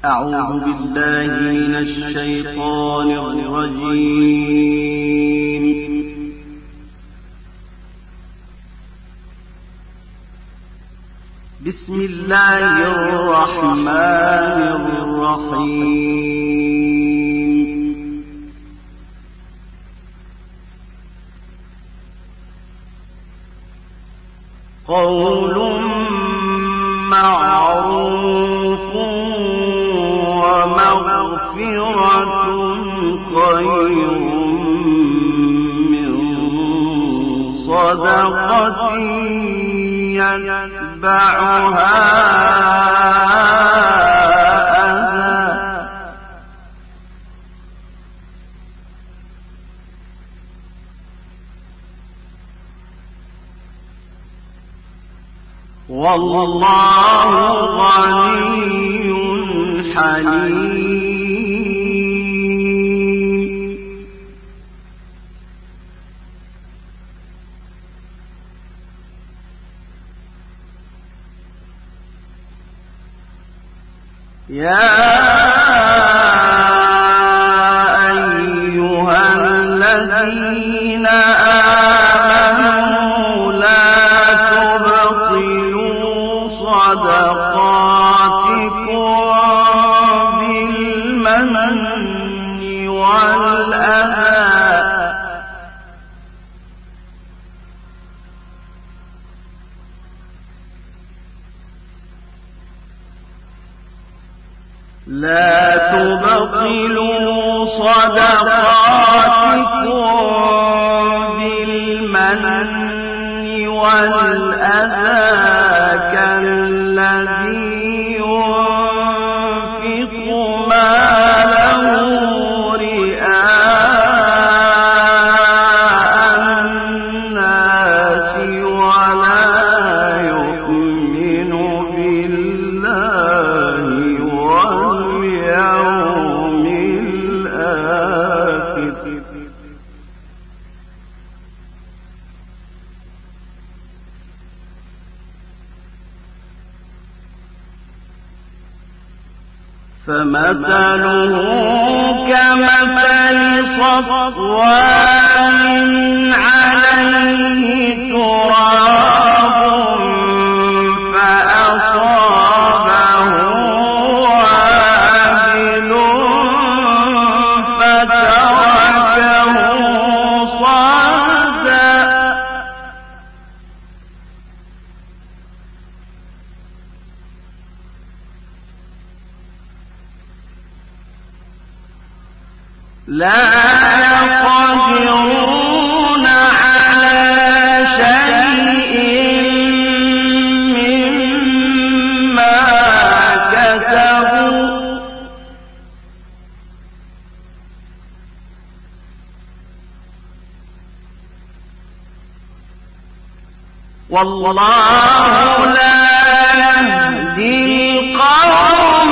أعوذ بالله من الشيطان الرجيم. بسم الله الرحمن الرحيم. قول معروف ومغفرة خير من صدقة يتبعها أذى. والله غني حليم. يا أيها الذين آمنوا لا تبطلوا صدقاتكم بالمن والأذى كالذي ينفق ماله رئاء الناس ولا يؤمن بالله واليوم الآخر فمثله كمثل صفوان عليه تراب فأصابه وابل فتركه صلدا. لا يقدرون على شيء مما كسبوا والله لا يهدي القوم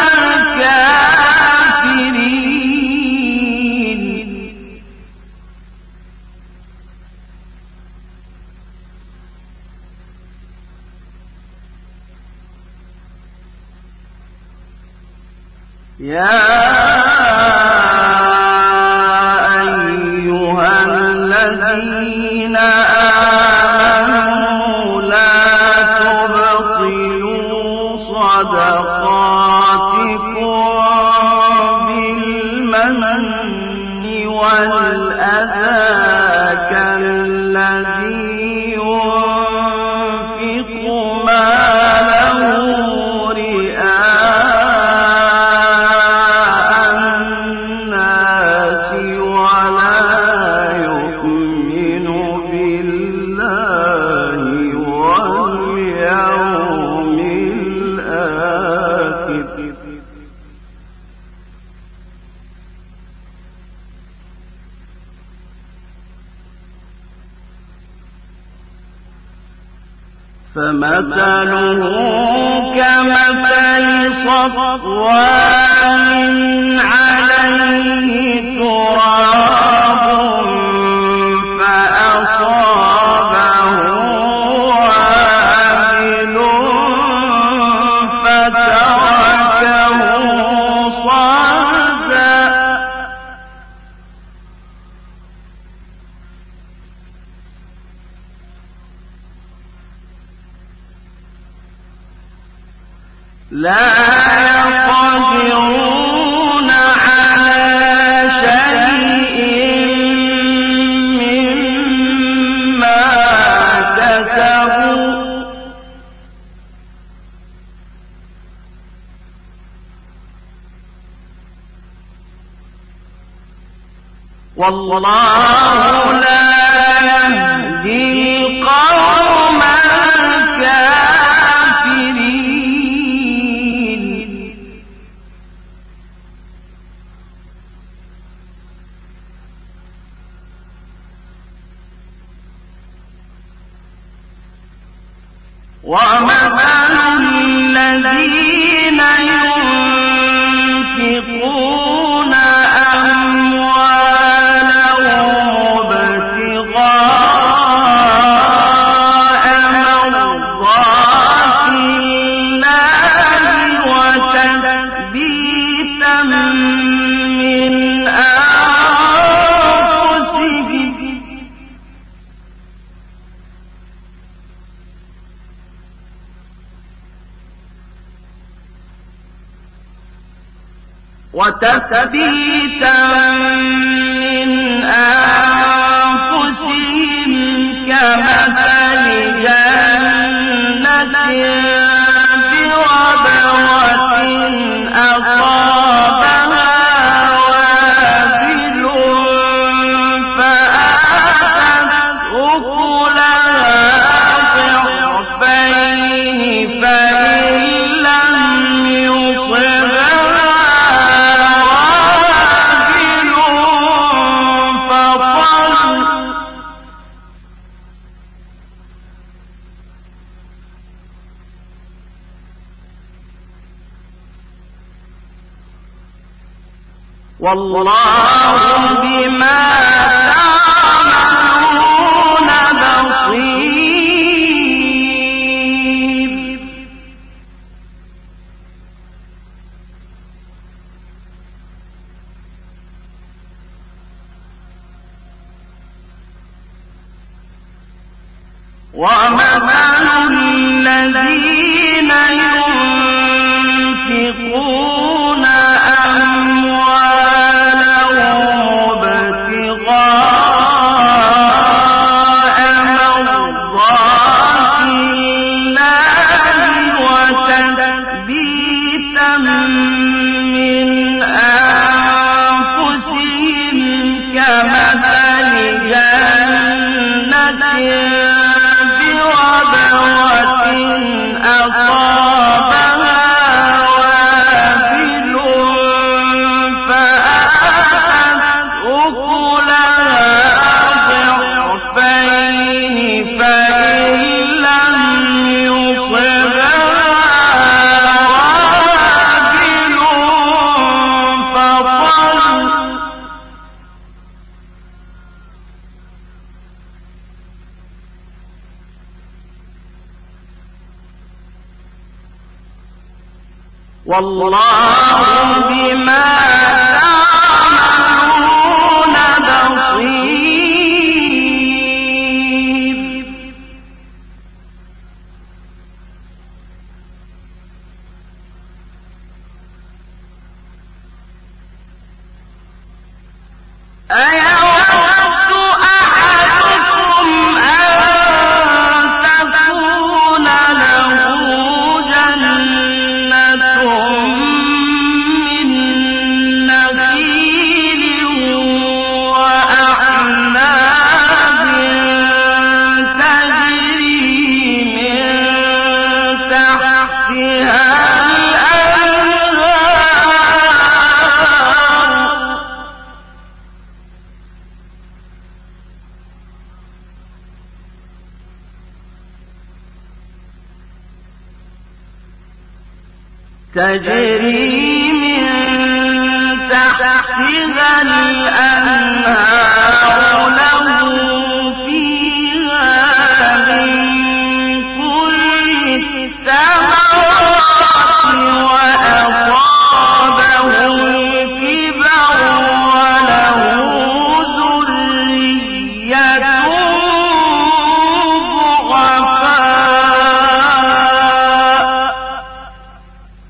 الكافرين. يا أيها الذين آمنوا لا تبطلوا صدقاتكم بالمن والأذى كالذي ينفق ماله رئاء الناس ولا يؤمن بالله واليوم الآخر فمثله كمثل صفوان عليه تراب فأصابه وابل فتركه لا يقدرون على شيء مما كسبوا والله لا يهدي القوم الكافرين. ومثل الذين ينفقون أموالهم ابتغاء مرضات الله وتثبيتا من أنفسهم كمثل جنة بربوة أصابها وابل فآتت أكلها ضعفين فإن لم يصبها والله بما تعملون بصير. ومثل الذين ينفقون أموالهم ابتغاء مرضات الله وتثبيتا من أنفسهم كمثل جنة بربوة أصابها وابل فآتت أكلها ضعفين فإن لم يصبها وابل فطل والله بما تعملون بصير. أيود أحدكم أن تكون له جنة من نخيل وأعناب تجري من تحتها تجري من تحتها الأنهار له فيها من كل الثمرات وأصابه الكبر وله ذرية ضعفاء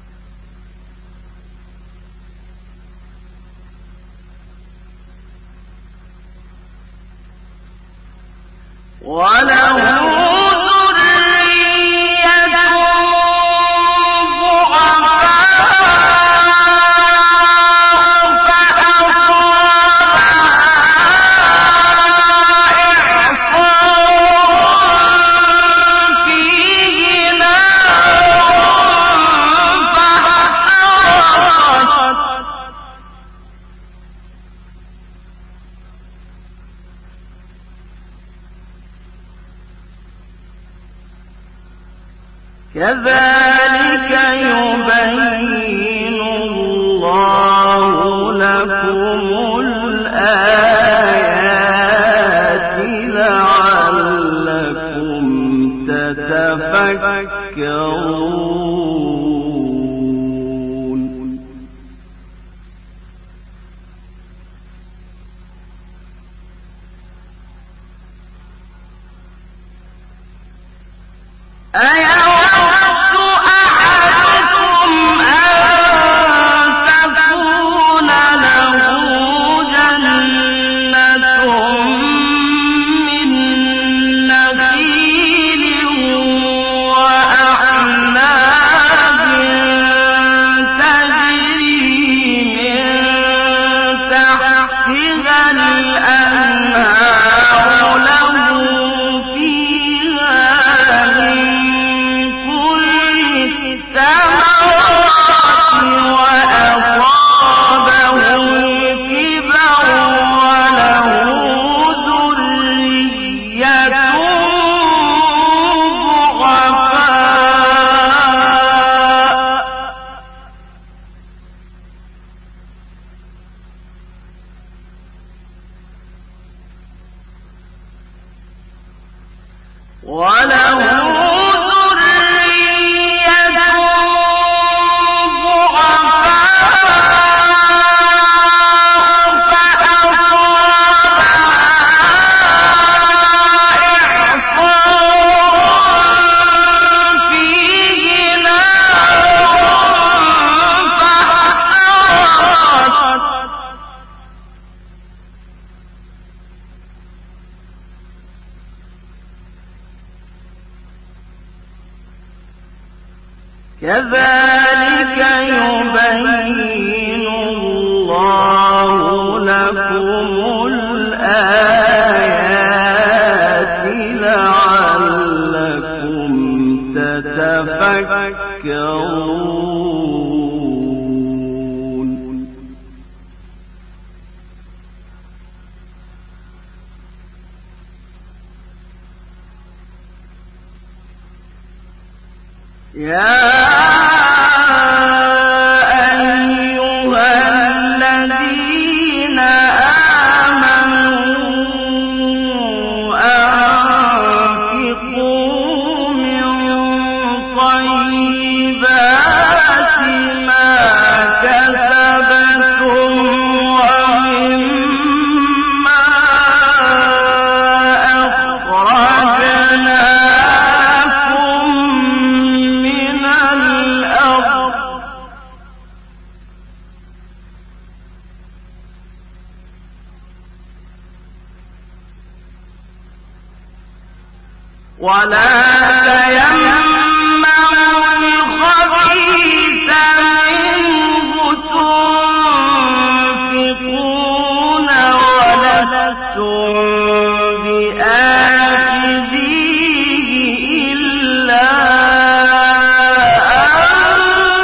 كذلك يبين الله لكم الآيات لعلكم تتفكرون. كذلك يبين الله لكم الآيات لعلكم تتفكرون. يا ولا تيمموا الخبيث منه تنفقون ولستم بآخذيه إلا أن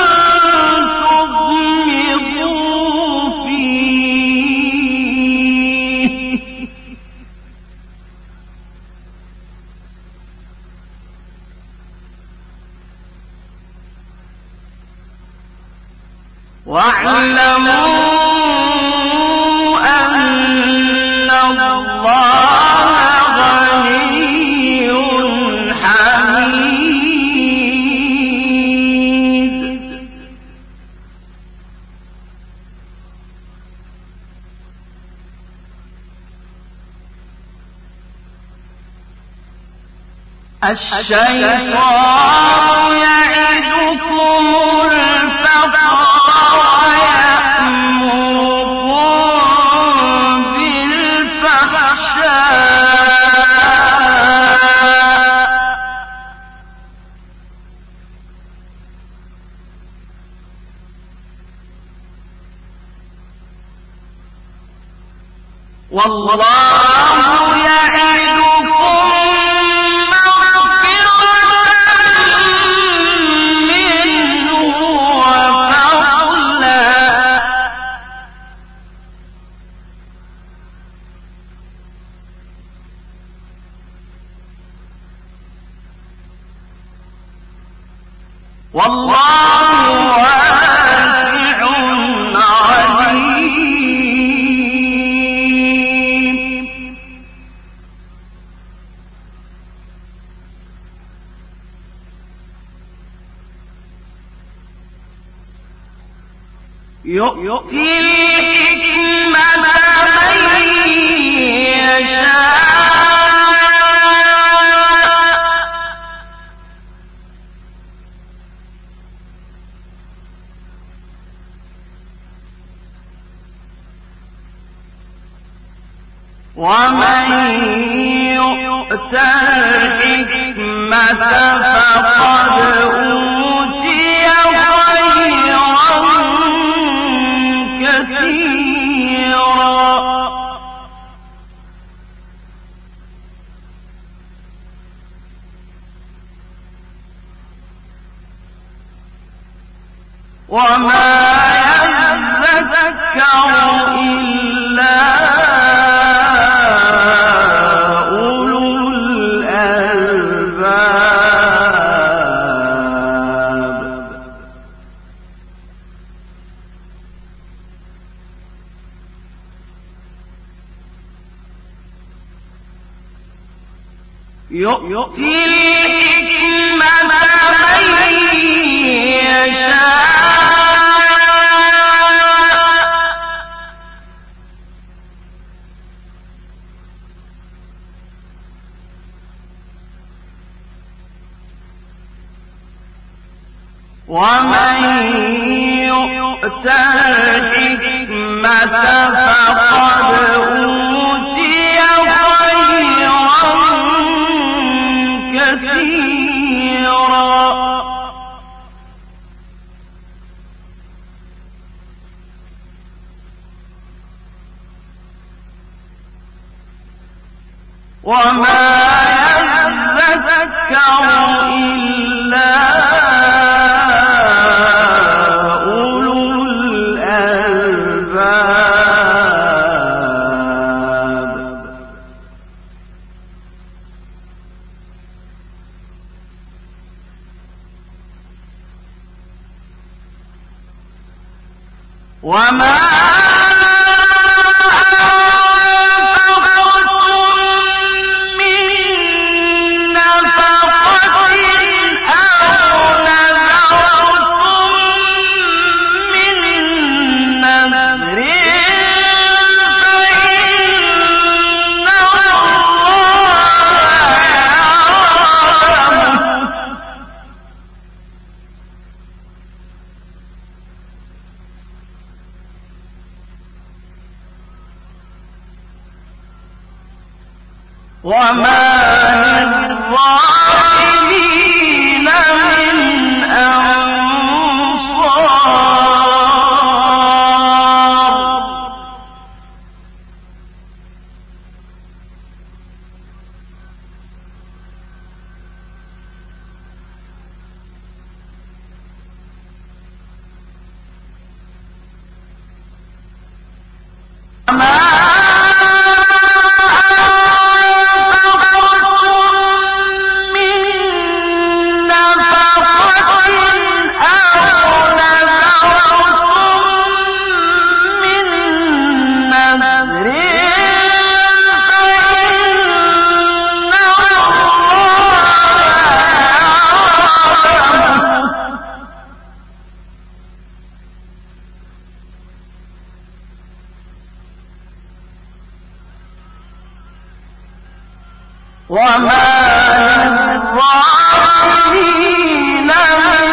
تغمضوا فيه واعلموا أن الله غني حميد. الشيطان يعدكم الفقر والله يعدكم مغفرة منه وفضلا والله واسع عليم. يؤتي الحكمة من يشاء ومن يؤت الحكمة فقد أوتي خيرا كثيرا. وما يذكر إلا يؤتي الحكمة من يشاء ومن يؤت الحكمة فقد أوتي خيرا كثيرا. وما يذكر إلا أولو الألباب. وما للظالمين من أنصار. وما للظالمين من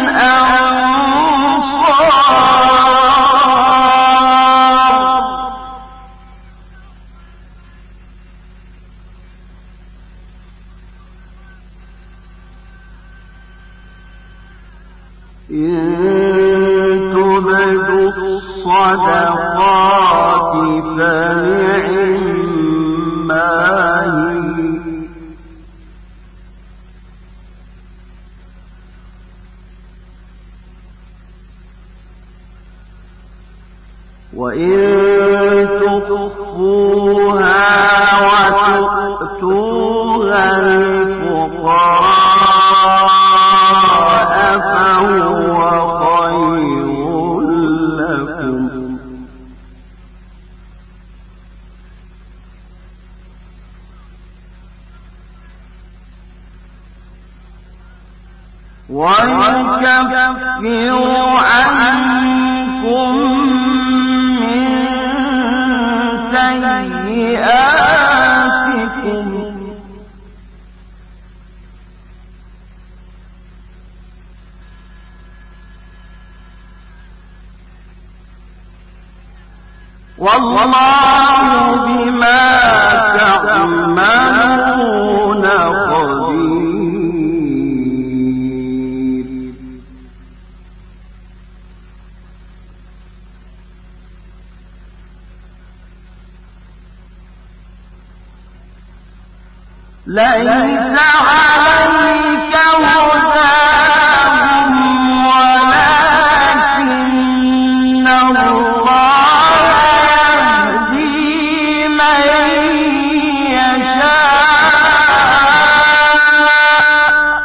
أنصار. إن تبدوا الصدقات فنعما هي، وإن تخفوها وتؤتوها الفقراء ويكفر عنكم من سيئاتكم والله بما تعملون خبير. ليس عليك هداهم ولكن الله يهدي من يشاء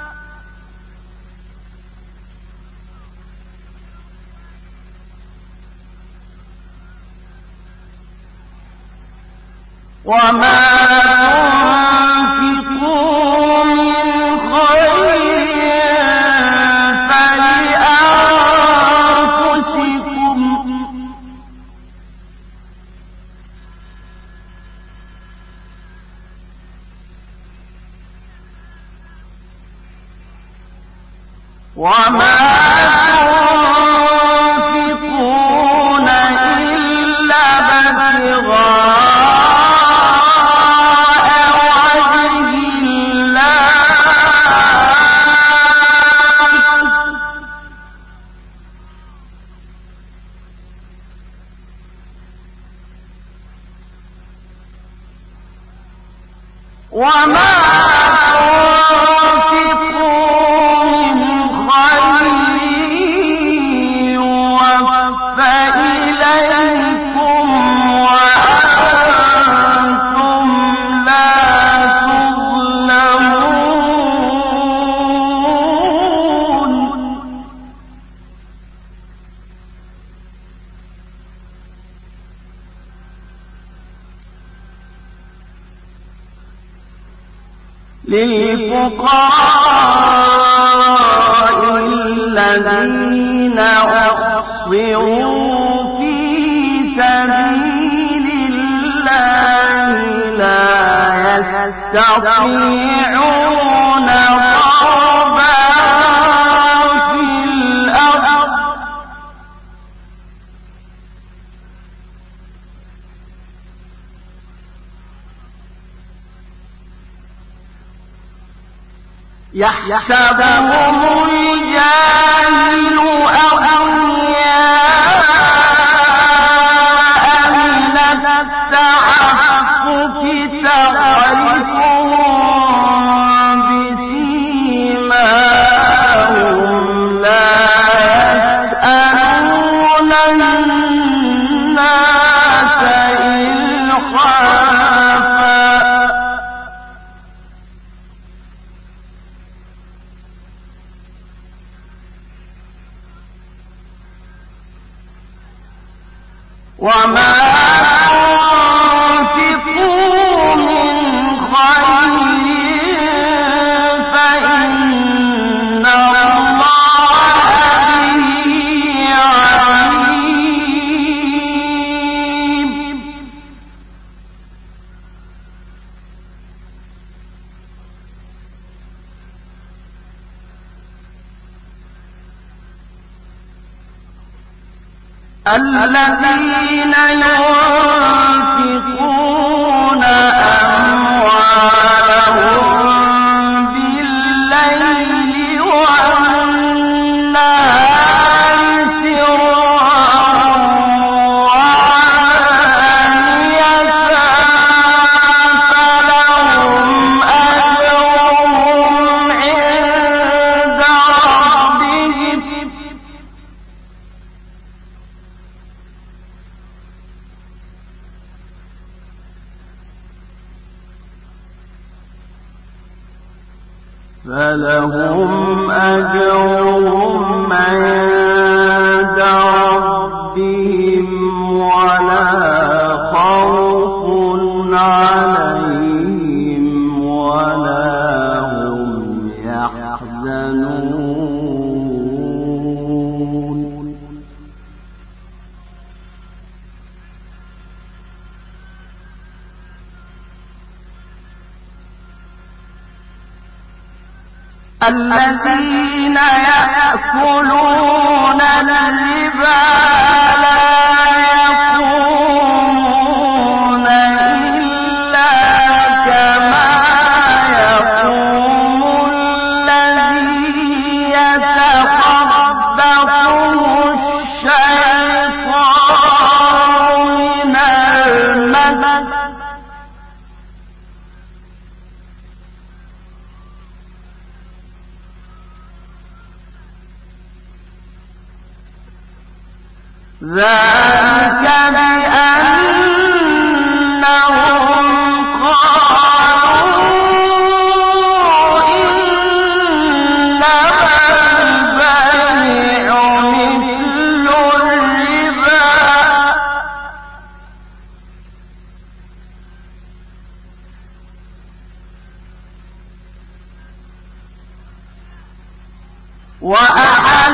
وما تنفقوا من خير فلأنفسكم وما تنفقون إلا ابتغاء وجه الله وما تنفقوا من خير يوفى إليكم وأنتم لا تظلمون. للفقراء الذين أحصروا في سبيل الله لا يستطيعون ضربا في الأرض يحسبهم الجاهل أغنياء من التعفف تعرفهم بسيماهم لا يسألون الناس إلحافا وما تنفقوا من خير فإن الله به عليم. الذين ينفقون أموالهم بالليل والنهار سرا وعلانية فلهم أجرهم عند ربهم فلهم أجرهم عند ربهم ولا خوف عليهم ولا هم يحزنون. الذين يأكلون الربا لا يقومون إلا كما يقوم الذي يتخبطه الشيطان من المس ذلك بأنهم قالوا إنما البيع مثل الربا وأحل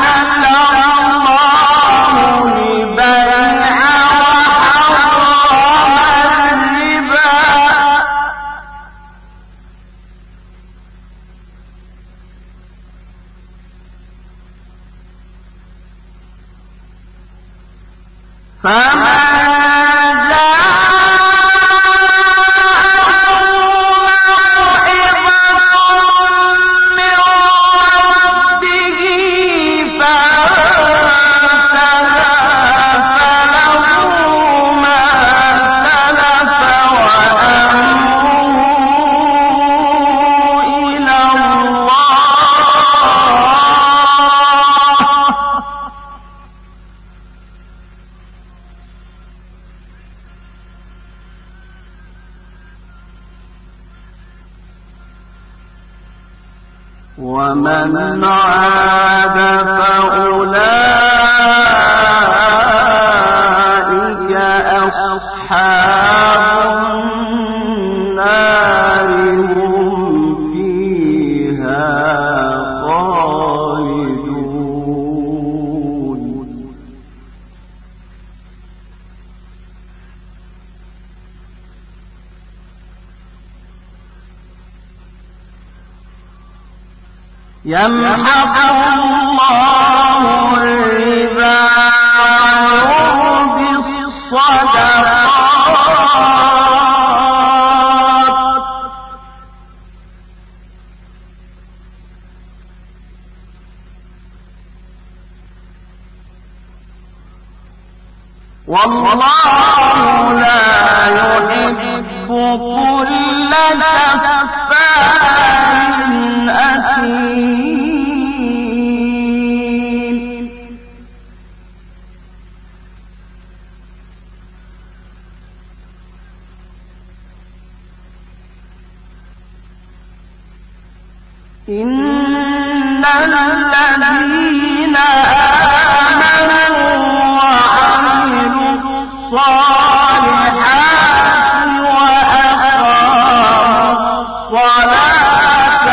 ومن عاد فأولئك أصحاب النار هم فيها خالدون يمحق الله الربا ويربي الصدقات والله لا يحب كل كفار أثيم إن الذين آمنوا وعملوا الصالحات وأقاموا الصلاة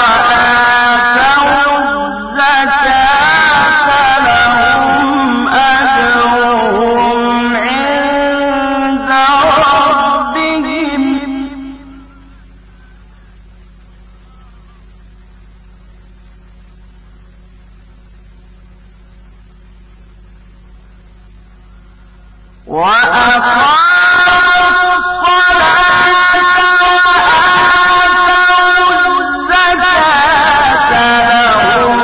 وآتوا الزكاة لهم أجرهم عند ربهم وأقاموا الصلاة وآتوا الزكاة لهم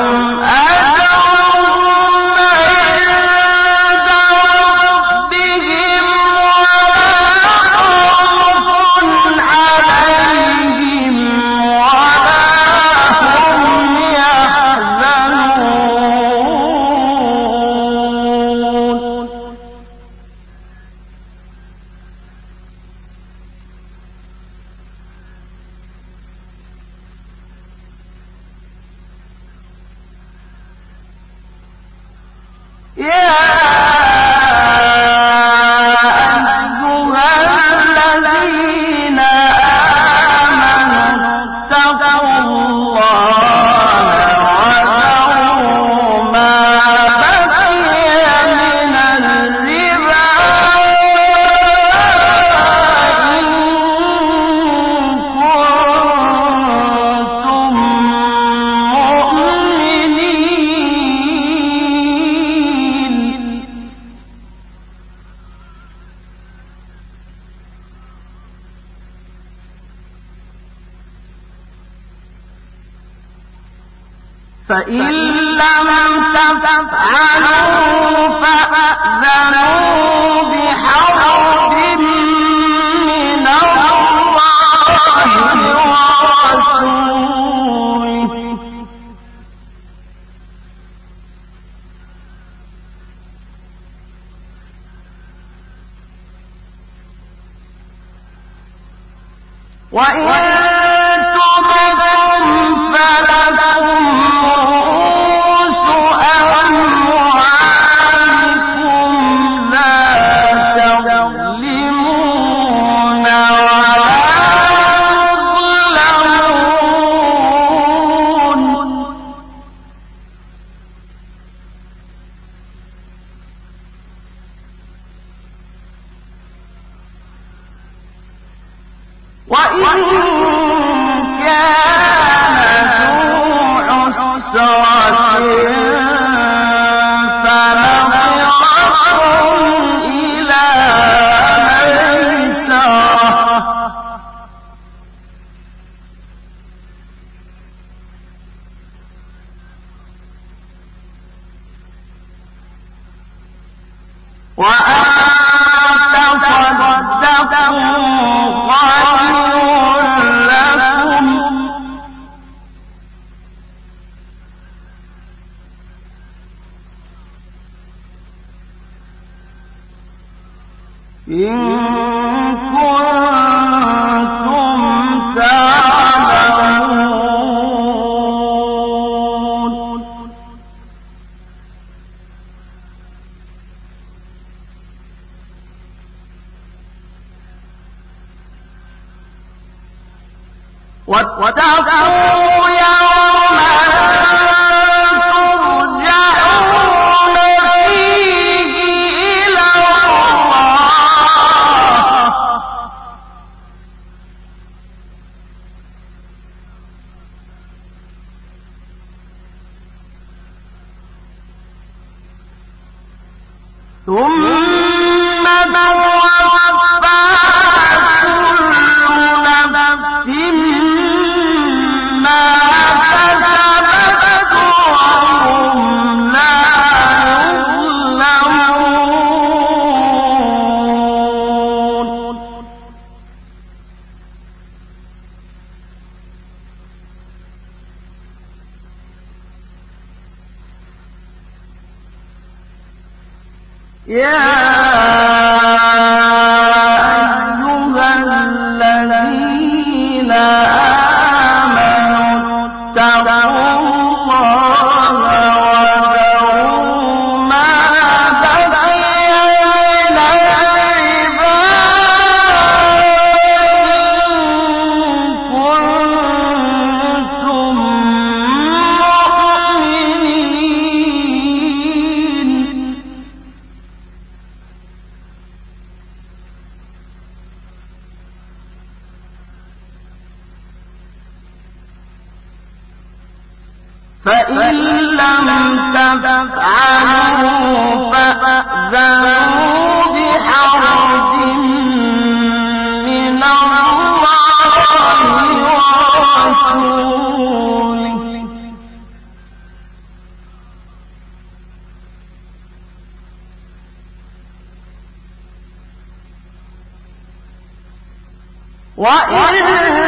أجرهم عند ربهم ولا خوف عليهم ولا هم يحزنون يا أيها الذين آمنوا اتقوا الله وذروا ما بقي من الربا إن كنتم فإن لم تفعلوا فأذنوا بحرب من الله ورسوله وإن تبتم فلكم رؤوس أموالكم لا تظلمون ولا تظلمون وإن كان ذو عسرة فنظرة إلى ميسرة وأن تصدقوا خير لكم إن كنتم تعلمون واتقوا يوما ترجعون فيه إلى الله ثم توفى كل نفس ما كسبت وهم لا يظلمون يا أيها الذين آمنوا اتقوا الله وذروا ما بقي من الربا إن كنتم مؤمنين فإن لم تفعلوا فأذنوا بحرب من الله ورسوله وإن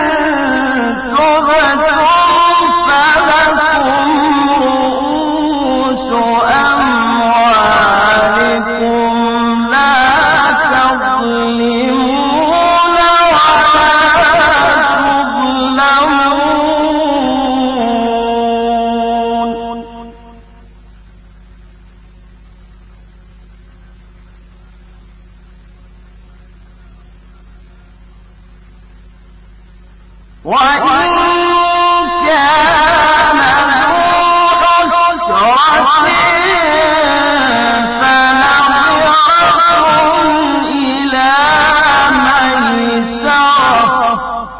تبتم فلكم رؤوس أموالكم لا تظلمون ولا تظلمون وإن كان ذو عسرة فنظرة إلى ميسرة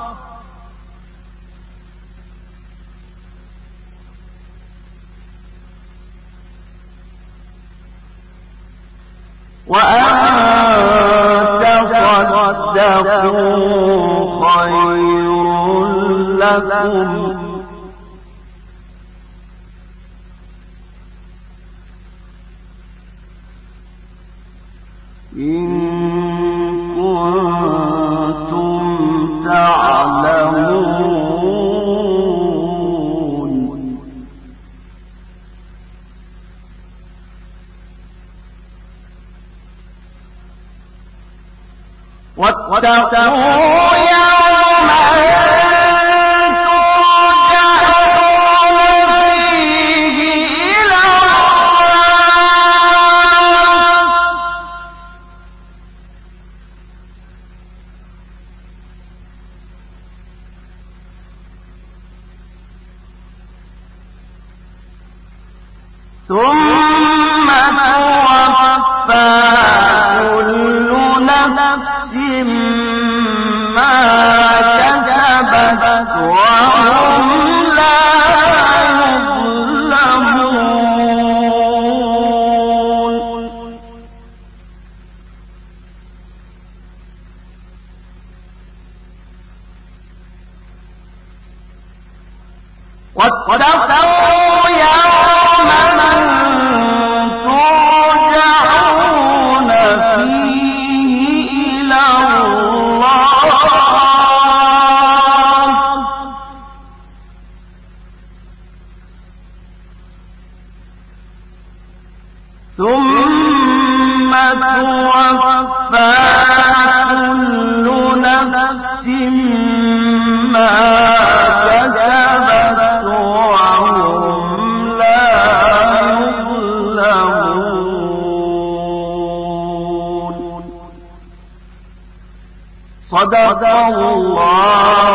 وأن تصدقوا خير لكم إن كنتم تعلمون واتقوا يوما ترجعون فيه إلى ثم توفى كل نفس ما كسبت وهم لا يظلمون واتقوا يوما ترجعون فيه إلى الله ثم توفى كل نفس ما كسبت وهم لا يظلمون. صدق الله